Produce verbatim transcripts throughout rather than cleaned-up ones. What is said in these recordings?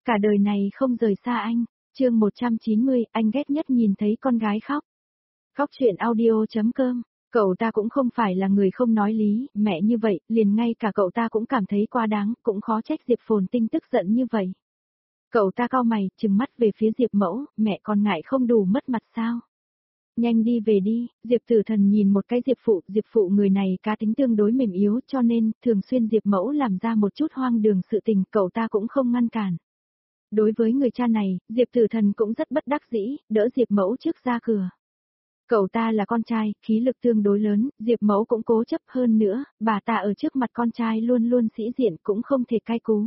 Cả đời này không rời xa anh. Chương một trăm chín mươi, anh ghét nhất nhìn thấy con gái khóc. Khóc chuyện audio chấm com. Cậu ta cũng không phải là người không nói lý, mẹ như vậy, liền ngay cả cậu ta cũng cảm thấy quá đáng, cũng khó trách Diệp Phồn Tinh tức giận như vậy. Cậu ta cau mày, trừng mắt về phía Diệp Mẫu, mẹ còn ngại không đủ mất mặt sao? Nhanh đi về đi, Diệp Tử Thần nhìn một cái Diệp Phụ, Diệp Phụ người này cá tính tương đối mềm yếu cho nên, thường xuyên Diệp Mẫu làm ra một chút hoang đường sự tình, cậu ta cũng không ngăn cản. Đối với người cha này, Diệp Tử Thần cũng rất bất đắc dĩ, đỡ Diệp Mẫu trước ra cửa. Cậu ta là con trai, khí lực tương đối lớn, Diệp Mẫu cũng cố chấp hơn nữa, bà ta ở trước mặt con trai luôn luôn sĩ diện cũng không thể cai cú.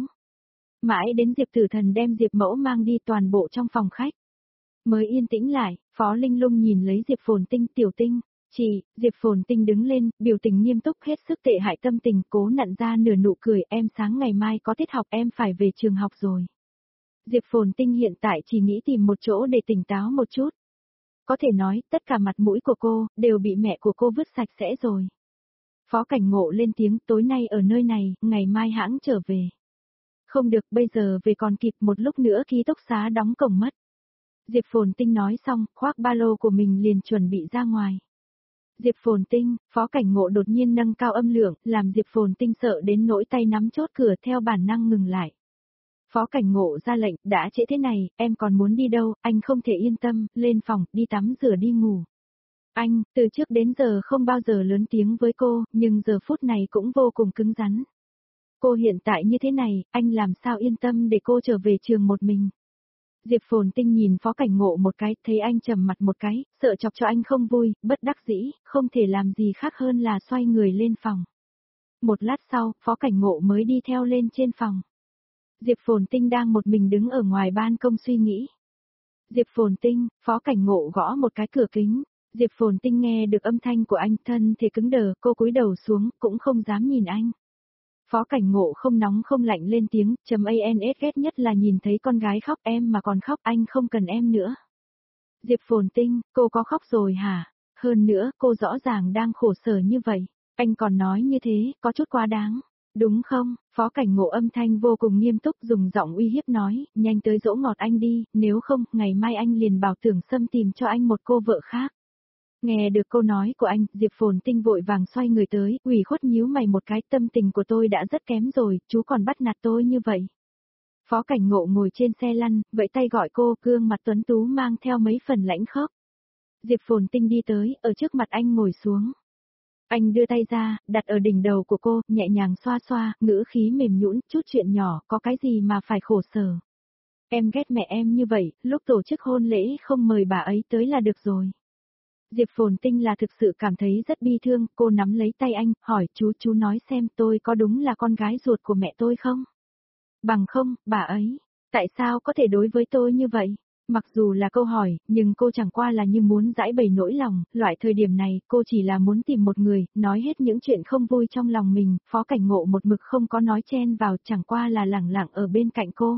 Mãi đến Diệp Tử Thần đem Diệp Mẫu mang đi toàn bộ trong phòng khách. Mới yên tĩnh lại, Phó Linh Lung nhìn lấy Diệp Phồn Tinh, Tiểu Tinh, chị, Diệp Phồn Tinh đứng lên, biểu tình nghiêm túc hết sức tệ hại tâm tình, cố nặn ra nửa nụ cười, em sáng ngày mai có tiết học em phải về trường học rồi. Diệp Phồn Tinh hiện tại chỉ nghĩ tìm một chỗ để tỉnh táo một chút. Có thể nói, tất cả mặt mũi của cô, đều bị mẹ của cô vứt sạch sẽ rồi. Phó Cảnh Ngộ lên tiếng, tối nay ở nơi này, ngày mai hãng trở về. Không được, bây giờ về còn kịp, một lúc nữa ký túc xá đóng cổng mất. Diệp Phồn Tinh nói xong, khoác ba lô của mình liền chuẩn bị ra ngoài. Diệp Phồn Tinh, Phó Cảnh Ngộ đột nhiên nâng cao âm lượng, làm Diệp Phồn Tinh sợ đến nỗi tay nắm chốt cửa theo bản năng ngừng lại. Phó Cảnh Ngộ ra lệnh, đã trễ thế này, em còn muốn đi đâu, anh không thể yên tâm, lên phòng, đi tắm rửa đi ngủ. Anh, từ trước đến giờ không bao giờ lớn tiếng với cô, nhưng giờ phút này cũng vô cùng cứng rắn. Cô hiện tại như thế này, anh làm sao yên tâm để cô trở về trường một mình. Diệp Phồn Tinh nhìn Phó Cảnh Ngộ một cái, thấy anh trầm mặt một cái, sợ chọc cho anh không vui, bất đắc dĩ, không thể làm gì khác hơn là xoay người lên phòng. Một lát sau, Phó Cảnh Ngộ mới đi theo lên trên phòng. Diệp Phồn Tinh đang một mình đứng ở ngoài ban công suy nghĩ. Diệp Phồn Tinh, Phó Cảnh Ngộ gõ một cái cửa kính. Diệp Phồn Tinh nghe được âm thanh của anh, thân thể cứng đờ, cô cúi đầu xuống, cũng không dám nhìn anh. Phó Cảnh Ngộ không nóng không lạnh lên tiếng, chấm ans ghét nhất là nhìn thấy con gái khóc, em mà còn khóc, anh không cần em nữa. Diệp Phồn Tinh, cô có khóc rồi hả? Hơn nữa, cô rõ ràng đang khổ sở như vậy, anh còn nói như thế, có chút quá đáng. Đúng không? Phó Cảnh Ngộ âm thanh vô cùng nghiêm túc dùng giọng uy hiếp nói, nhanh tới dỗ ngọt anh đi, nếu không, ngày mai anh liền bảo Tưởng Sâm tìm cho anh một cô vợ khác. Nghe được câu nói của anh, Diệp Phồn Tinh vội vàng xoay người tới, ủy khuất nhíu mày một cái, tâm tình của tôi đã rất kém rồi, chú còn bắt nạt tôi như vậy. Phó Cảnh Ngộ ngồi trên xe lăn, vẫy tay gọi cô, gương mặt tuấn tú mang theo mấy phần lãnh khốc. Diệp Phồn Tinh đi tới, ở trước mặt anh ngồi xuống. Anh đưa tay ra, đặt ở đỉnh đầu của cô, nhẹ nhàng xoa xoa, ngữ khí mềm nhũn, chút chuyện nhỏ, có cái gì mà phải khổ sở. Em ghét mẹ em như vậy, lúc tổ chức hôn lễ không mời bà ấy tới là được rồi. Diệp Phồn Tinh là thực sự cảm thấy rất bi thương, cô nắm lấy tay anh, hỏi chú chú nói xem tôi có đúng là con gái ruột của mẹ tôi không? Bằng không, bà ấy, tại sao có thể đối với tôi như vậy? Mặc dù là câu hỏi, nhưng cô chẳng qua là như muốn giải bày nỗi lòng, loại thời điểm này, cô chỉ là muốn tìm một người, nói hết những chuyện không vui trong lòng mình, Phó Cảnh Ngộ một mực không có nói chen vào, chẳng qua là lẳng lặng ở bên cạnh cô.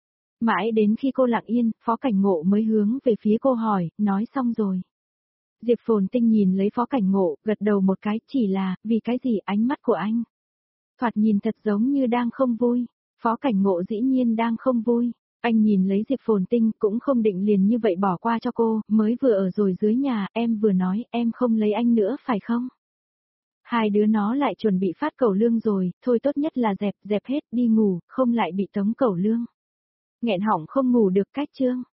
Mãi đến khi cô lặng yên, Phó Cảnh Ngộ mới hướng về phía cô hỏi, nói xong rồi. Diệp Phồn Tinh nhìn lấy Phó Cảnh Ngộ, gật đầu một cái, chỉ là, vì cái gì ánh mắt của anh? Thoạt nhìn thật giống như đang không vui, Phó Cảnh Ngộ dĩ nhiên đang không vui. Anh nhìn lấy Diệp Phồn Tinh cũng không định liền như vậy bỏ qua cho cô, mới vừa ở rồi dưới nhà, em vừa nói, em không lấy anh nữa phải không? Hai đứa nó lại chuẩn bị phát cẩu lương rồi, thôi tốt nhất là dẹp, dẹp hết, đi ngủ, không lại bị tống cẩu lương. Nghẹn họng không ngủ được cách chương.